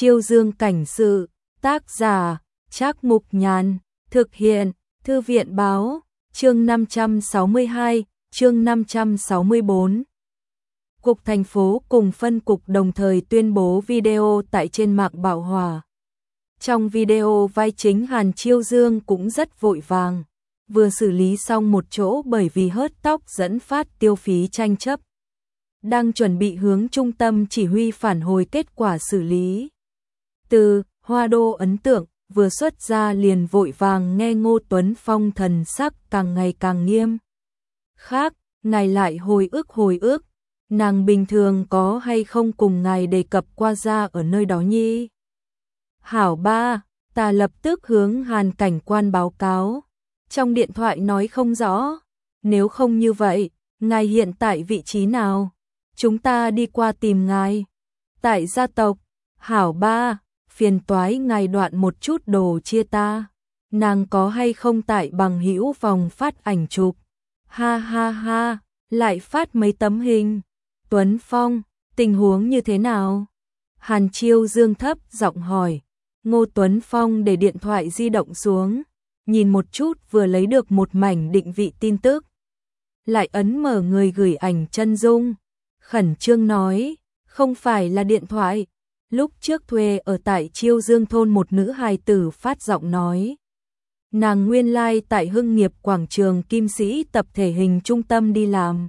Chiêu Dương cảnh sự, tác giả, Trác Mục Nhàn, thực hiện, Thư viện báo, chương 562, chương 564. Cục thành phố cùng phân cục đồng thời tuyên bố video tại trên mạng bạo hòa. Trong video vai chính Hàn Chiêu Dương cũng rất vội vàng, vừa xử lý xong một chỗ bởi vì hớt tóc dẫn phát tiêu phí tranh chấp. Đang chuẩn bị hướng trung tâm chỉ huy phản hồi kết quả xử lý. Từ Hoa Đô ấn tượng, vừa xuất ra liền vội vàng nghe Ngô Tuấn Phong thần sắc càng ngày càng nghiêm. Khác, ngài lại hồi ức, nàng bình thường có hay không cùng ngài đề cập qua ra ở nơi đó nhi? Hảo ba, ta lập tức hướng Hàn cảnh quan báo cáo. Trong điện thoại nói không rõ, nếu không như vậy, ngài hiện tại vị trí nào? Chúng ta đi qua tìm ngài. Tại gia tộc, hảo ba, phiền toái ngài đoạn một chút đồ chia ta. Nàng có hay không tại bằng hữu vòng phát ảnh chụp? Ha ha ha, lại phát mấy tấm hình. Tuấn Phong, tình huống như thế nào? Hàn Chiêu Dương thấp giọng hỏi. Ngô Tuấn Phong để điện thoại di động xuống, nhìn một chút vừa lấy được một mảnh định vị tin tức. Lại ấn mở người gửi ảnh chân dung. Khẩn trương nói, không phải là điện thoại. Lúc trước thuê ở tại Chiêu Dương thôn một nữ hài tử phát giọng nói. Nàng nguyên lai tại Hưng Nghiệp quảng trường Kim Sĩ tập thể hình trung tâm đi làm.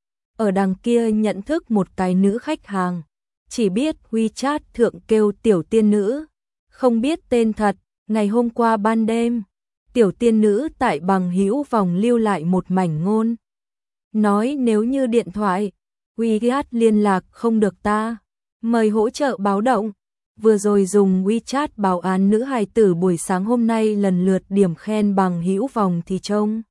Ở đằng kia nhận thức một cái nữ khách hàng, chỉ biết WeChat thượng kêu tiểu tiên nữ, không biết tên thật. Ngày hôm qua ban đêm, tiểu tiên nữ tại bằng hữu vòng lưu lại một mảnh ngôn. Nói nếu như điện thoại WeChat liên lạc không được ta, mời hỗ trợ báo động. Vừa rồi dùng WeChat báo án nữ hài tử buổi sáng hôm nay lần lượt điểm khen bằng hữu vòng thì trông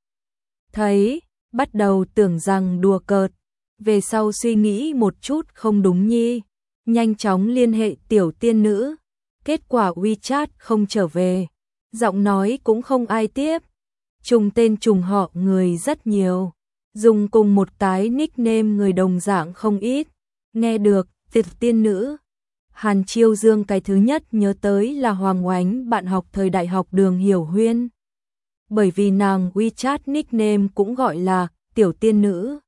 thấy, bắt đầu tưởng rằng đùa cợt, về sau suy nghĩ một chút không đúng nhi, nhanh chóng liên hệ tiểu tiên nữ. Kết quả WeChat không trở về, giọng nói cũng không ai tiếp. Trùng tên trùng họ người rất nhiều, dùng cùng một cái nickname người đồng dạng không ít. Nghe được tiểu tiên nữ, Hàn Chiêu Dương cái thứ nhất nhớ tới là Hoàng Oánh, bạn học thời đại học Đường Hiểu Huyên. Bởi vì nàng WeChat nickname cũng gọi là tiểu tiên nữ.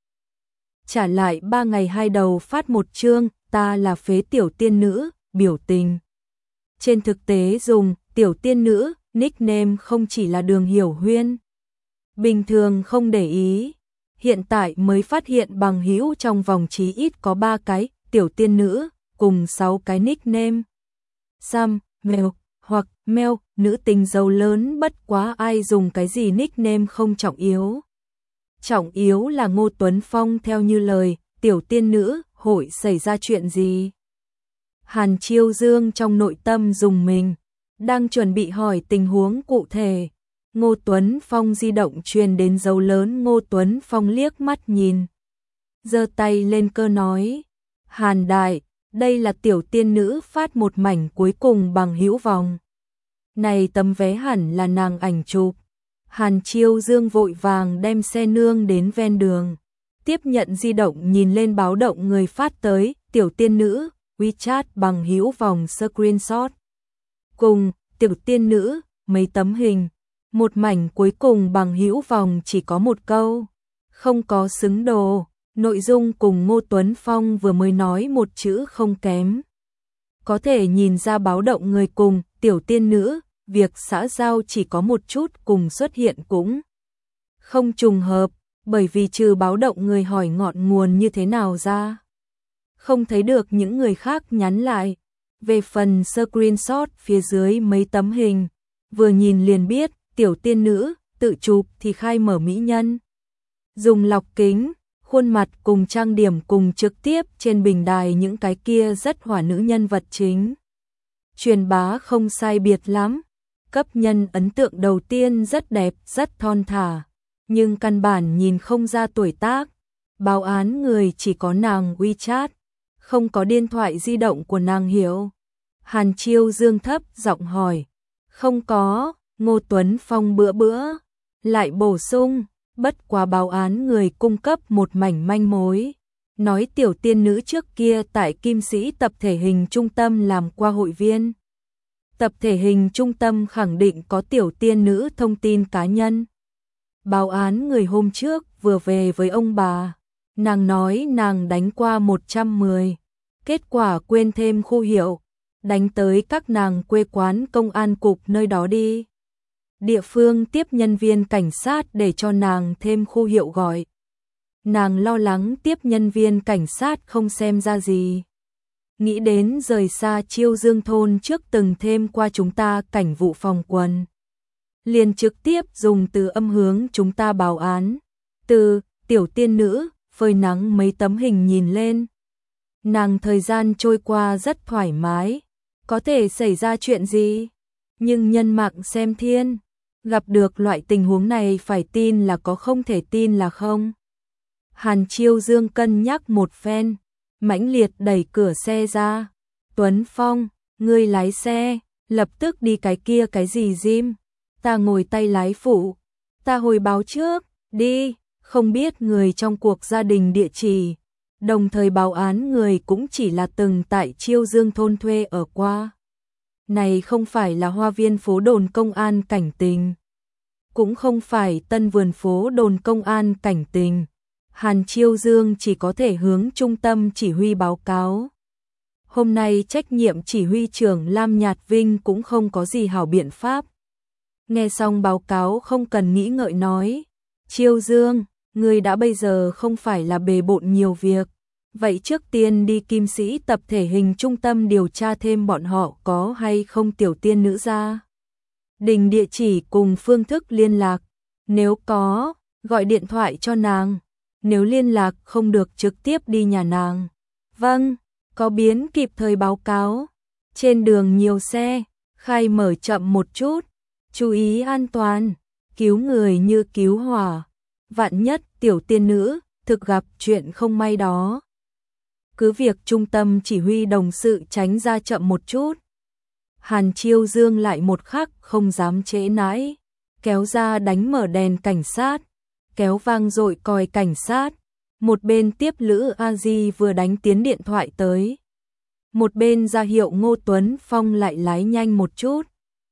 Trả lại 3 ngày 2 đầu phát một chương, ta là phế tiểu tiên nữ, biểu tình. Trên thực tế dùng tiểu tiên nữ, nickname không chỉ là Đường Hiểu Huyên. Bình thường không để ý, hiện tại mới phát hiện bằng hữu trong vòng chí ít có 3 cái tiểu tiên nữ, cùng 6 cái nickname. Sam, Mel, hoặc Mel, nữ tính giàu lớn, bất quá ai dùng cái gì nickname không trọng yếu. Trọng yếu là Ngô Tuấn Phong theo như lời, tiểu tiên nữ, hội xảy ra chuyện gì? Hàn Chiêu Dương trong nội tâm dùng mình, đang chuẩn bị hỏi tình huống cụ thể. Ngô Tuấn Phong di động truyền đến dấu lớn. Ngô Tuấn Phong liếc mắt nhìn, giơ tay lên cơ nói, Hàn đại, đây là tiểu tiên nữ phát một mảnh cuối cùng bằng hữu vòng. Này tấm vé hẳn là nàng ảnh chụp. Hàn Chiêu Dương vội vàng đem xe nương đến ven đường, tiếp nhận di động nhìn lên báo động người phát tới, tiểu tiên nữ, WeChat bằng hữu vòng screenshot. Cùng, tiểu tiên nữ, mấy tấm hình, một mảnh cuối cùng bằng hữu vòng chỉ có một câu, không có xứng đồ. Nội dung cùng Ngô Tuấn Phong vừa mới nói một chữ không kém. Có thể nhìn ra báo động người cùng, tiểu tiên nữ, việc xã giao chỉ có một chút cùng xuất hiện cũng không trùng hợp, bởi vì trừ báo động người hỏi ngọn nguồn như thế nào ra, không thấy được những người khác nhắn lại. Về phần screenshot phía dưới mấy tấm hình, vừa nhìn liền biết, tiểu tiên nữ, tự chụp thì khai mở mỹ nhân. Dùng lọc kính, khuôn mặt cùng trang điểm cùng trực tiếp trên bình đài những cái kia rất hỏa nữ nhân vật chính. Truyền bá không sai biệt lắm, cấp nhân ấn tượng đầu tiên rất đẹp, rất thon thả, nhưng căn bản nhìn không ra tuổi tác. Báo án người chỉ có nàng WeChat, không có điện thoại di động của nàng hiểu. Hàn Chiêu Dương thấp giọng hỏi, không có. Ngô Tuấn Phong bữa lại bổ sung, bất quá báo án người cung cấp một mảnh manh mối. nói tiểu tiên nữ trước kia tại Kim Sĩ tập thể hình trung tâm làm qua hội viên. Tập thể hình trung tâm khẳng định có tiểu tiên nữ thông tin cá nhân. Báo án người hôm trước vừa về với ông bà, nàng nói nàng đánh qua 110, kết quả quên thêm khu hiệu, đánh tới các nàng quê quán công an cục nơi đó đi. Địa phương tiếp nhân viên cảnh sát để cho nàng thêm khu hiệu gọi. Nàng lo lắng tiếp nhân viên cảnh sát không xem ra gì. Nghĩ đến rời xa Chiêu Dương thôn trước từng thêm qua chúng ta cảnh vụ phòng quần. Liền trực tiếp dùng từ âm hướng chúng ta báo án. Từ tiểu tiên nữ, phơi nắng mấy tấm hình nhìn lên. Nàng thời gian trôi qua rất thoải mái. Có thể xảy ra chuyện gì? Nhưng nhân mạng xem thiên. Gặp được loại tình huống này phải tin là có, không thể tin là không. Hàn Chiêu Dương cân nhắc một phen, mãnh liệt đẩy cửa xe ra. Tuấn Phong, ngươi lái xe, lập tức đi cái kia cái gì Jim. Ta ngồi tay lái phụ, ta hồi báo trước, đi, không biết người trong cuộc gia đình địa chỉ. Đồng thời báo án người cũng chỉ là từng tại Chiêu Dương thôn thuê ở qua. Này không phải là Hoa Viên phố đồn công an cảnh tình, cũng không phải Tân Vườn phố đồn công an cảnh tình. Hàn Chiêu Dương chỉ có thể hướng trung tâm chỉ huy báo cáo. Hôm nay trách nhiệm chỉ huy trưởng Lam Nhạt Vinh cũng không có gì hảo biện pháp. Nghe xong báo cáo không cần nghĩ ngợi nói, Chiêu Dương, ngươi đã bây giờ không phải là bề bộn nhiều việc. Vậy trước tiên đi Kim Sĩ tập thể hình trung tâm điều tra thêm bọn họ có hay không tiểu tiên nữ ra. Đình địa chỉ cùng phương thức liên lạc. Nếu có, gọi điện thoại cho nàng. Nếu liên lạc không được trực tiếp đi nhà nàng. Vâng, có biến kịp thời báo cáo. Trên đường nhiều xe, khai mở chậm một chút. Chú ý an toàn, cứu người như cứu hỏa. Vạn nhất tiểu tiên nữ thực gặp chuyện không may đó. Cứ việc trung tâm chỉ huy đồng sự tránh ra chậm một chút. Hàn Chiêu Dương lại một khắc không dám trễ nãi, kéo ra đánh mở đèn cảnh sát, kéo vang dội còi cảnh sát. Một bên tiếp Lữ A Di vừa đánh tiến điện thoại tới. Một bên ra hiệu Ngô Tuấn Phong lại lái nhanh một chút.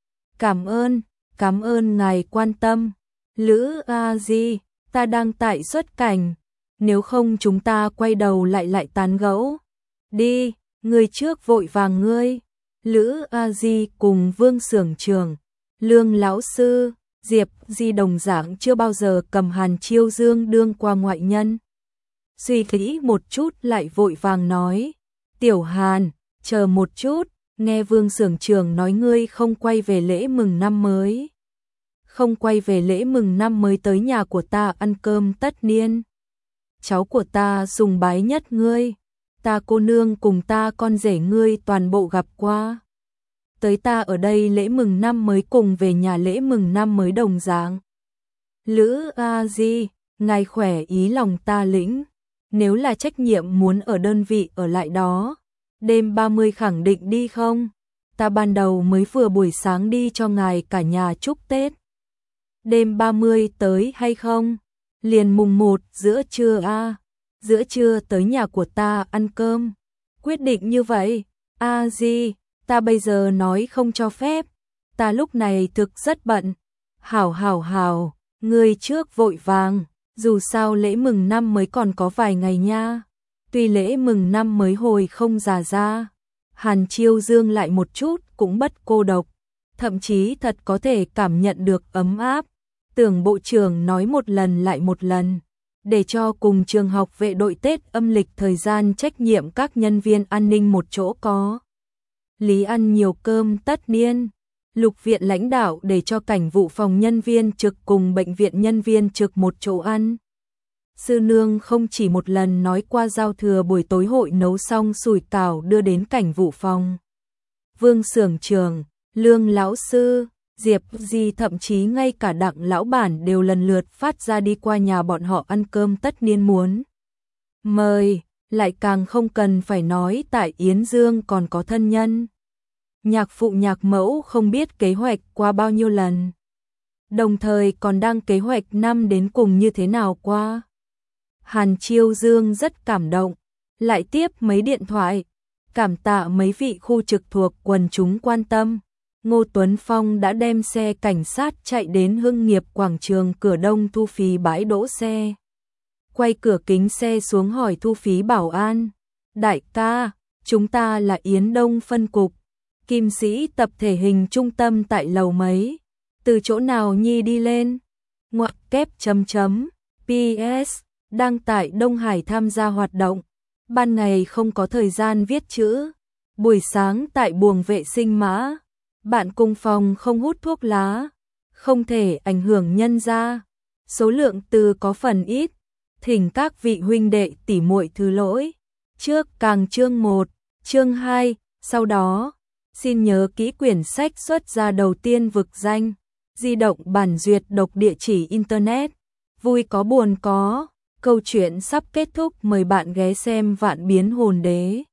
Cảm ơn ngài quan tâm. Lữ A Di, ta đang tại xuất cảnh. Nếu không chúng ta quay đầu lại tán gẫu. Đi, người trước vội vàng ngươi. Lữ A Di cùng Vương Xưởng Trường, Lương lão sư, Diệp Di đồng dạng chưa bao giờ cầm Hàn Chiêu Dương đương qua ngoại nhân. Suy nghĩ một chút lại vội vàng nói, Tiểu Hàn, chờ một chút, nghe Vương Xưởng Trường nói ngươi không quay về lễ mừng năm mới. Không quay về lễ mừng năm mới tới nhà của ta ăn cơm tất niên. Cháu của ta sùng bái nhất ngươi, ta cô nương cùng ta con rể ngươi toàn bộ gặp qua. Tới ta ở đây lễ mừng năm mới cùng về nhà lễ mừng năm mới đồng dạng. Lữ A Di, ngài khỏe ý lòng ta lĩnh. Nếu là trách nhiệm muốn ở đơn vị ở lại đó, đêm 30 khẳng định đi không? Ta ban đầu mới vừa buổi sáng đi cho ngài cả nhà chúc Tết. Đêm 30 tới hay không? Liền mùng 1 giữa trưa a. Giữa trưa tới nhà của ta ăn cơm. Quyết định như vậy. A Di, ta bây giờ nói không cho phép. Ta lúc này thực rất bận. Hảo, ngươi trước vội vàng. Dù sao lễ mừng năm mới còn có vài ngày nha. Tuy lễ mừng năm mới hồi không già ra. Hàn Chiêu Dương lại một chút cũng bất cô độc. Thậm chí thật có thể cảm nhận được ấm áp. Tưởng bộ trưởng nói một lần lại một lần. Để cho cùng trường học vệ đội Tết âm lịch thời gian trách nhiệm các nhân viên an ninh một chỗ có. Lý ăn nhiều cơm tất niên. Lục viện lãnh đạo để cho cảnh vụ phòng nhân viên trực cùng bệnh viện nhân viên trực một chỗ ăn. Sư nương không chỉ một lần nói qua giao thừa buổi tối hội nấu xong sủi cảo đưa đến cảnh vụ phòng. Vương Xưởng Trường, Lương lão sư, Diệp Di thậm chí ngay cả Đặng lão bản đều lần lượt phát ra đi qua nhà bọn họ ăn cơm tất niên muốn mời, lại càng không cần phải nói tại Yến Dương còn có thân nhân. Nhạc phụ nhạc mẫu không biết kế hoạch qua bao nhiêu lần. Đồng thời còn đang kế hoạch năm đến cùng như thế nào qua. Hàn Chiêu Dương rất cảm động, lại tiếp mấy điện thoại, cảm tạ mấy vị khu trực thuộc quần chúng quan tâm. Ngô Tuấn Phong đã đem xe cảnh sát chạy đến Hưng Nghiệp quảng trường cửa đông thu phí bãi đỗ xe. Quay cửa kính xe xuống hỏi thu phí bảo an, đại ca, chúng ta là Yến Đông phân cục, Kim Sĩ tập thể hình trung tâm tại lầu mấy, từ chỗ nào nhi đi lên? Ngoặc kép chấm chấm, PS, đang tại Đông Hải tham gia hoạt động, ban ngày không có thời gian viết chữ, buổi sáng tại buồng vệ sinh mã, bạn cùng phòng không hút thuốc lá, không thể ảnh hưởng nhân gia, số lượng từ có phần ít, thỉnh các vị huynh đệ tỉ muội thứ lỗi. Trước càng chương 1, chương 2, sau đó, xin nhớ kỹ quyển sách xuất ra đầu tiên vực danh, di động bản duyệt độc địa chỉ internet, vui có buồn có, câu chuyện sắp kết thúc mời bạn ghé xem Vạn Biến Hồn Đế.